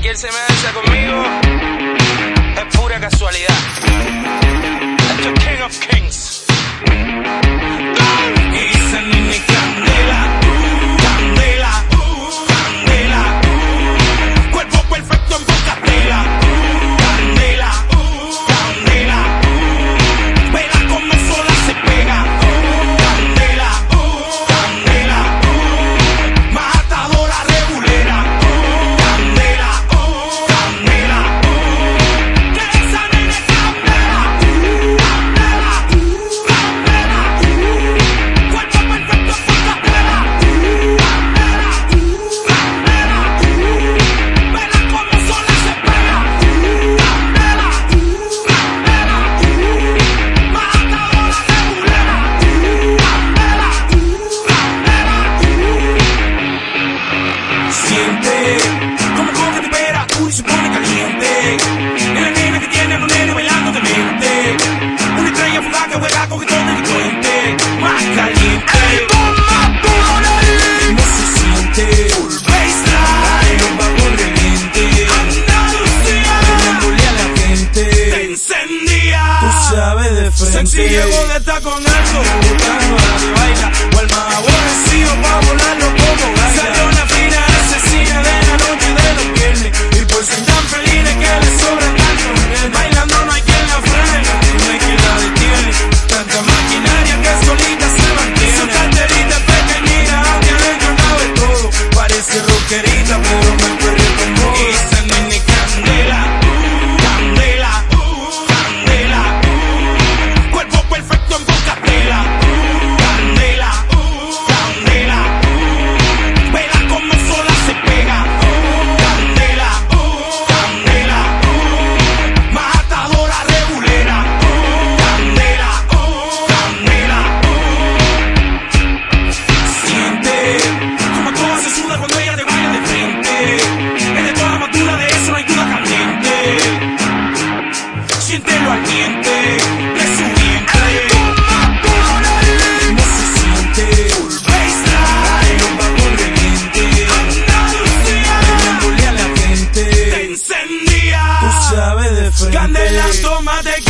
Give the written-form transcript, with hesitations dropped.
que él se me alza conmigo es pura casualidad. Esto es King of Kings. Y dice Nini Candela, Candela, Candela, cuerpo perfecto en poca tela. Candela, Candela, vela como sola se pega. Candela, Candela, matadora regulera. Candela, Candela, que esa nena es candela. Candela, candela, cuerpo perfecto en poca tela. Candela, candela, vela como sola se pega. Candela, candela, matadora regulera. Siente como coge tu pera, tú y se pone caliente. Es la nena que tiene a los nenes bailando de mente. Una estrella fugaz que juega con todo delincuente. Más caliente, no se siente. Full baseline, los vagos reviente. Andalucía, prendiéndole a la gente. Te encendía, tú sabes de frente. Sexy llegó de taco en alto, buscando a la que baila. O al más aborrecido pa' volarlo como gaita. Salió una fina asesina de la noche de los viernes. Y por ser tan felices que le sobran tanto. Bailando no hay quien la frene, no hay quien la detiene. Tanta maquinaria que solita se mantiene. Su carterita es pequeñita, aunque adentro cabe todo. Parece rockerita, pero me perdió como. Y dice Nini Candela, Candela, Candela, cuerpo perfecto en poca tela. Candela, Candela, vela como sola se pega. Candela, Candela, matadora regulera. Candela, Candela, siente como todo se suda cuando ella te vaya de frente. Es de toda madura, de eso no hay duda caliente. Siente lo ardiente de su vientre. No se siente. Full baseline, los vagos reviente. Andalucía, prendiéndole a la gente. Te encendía, tú sabes de frente. Candela, tómate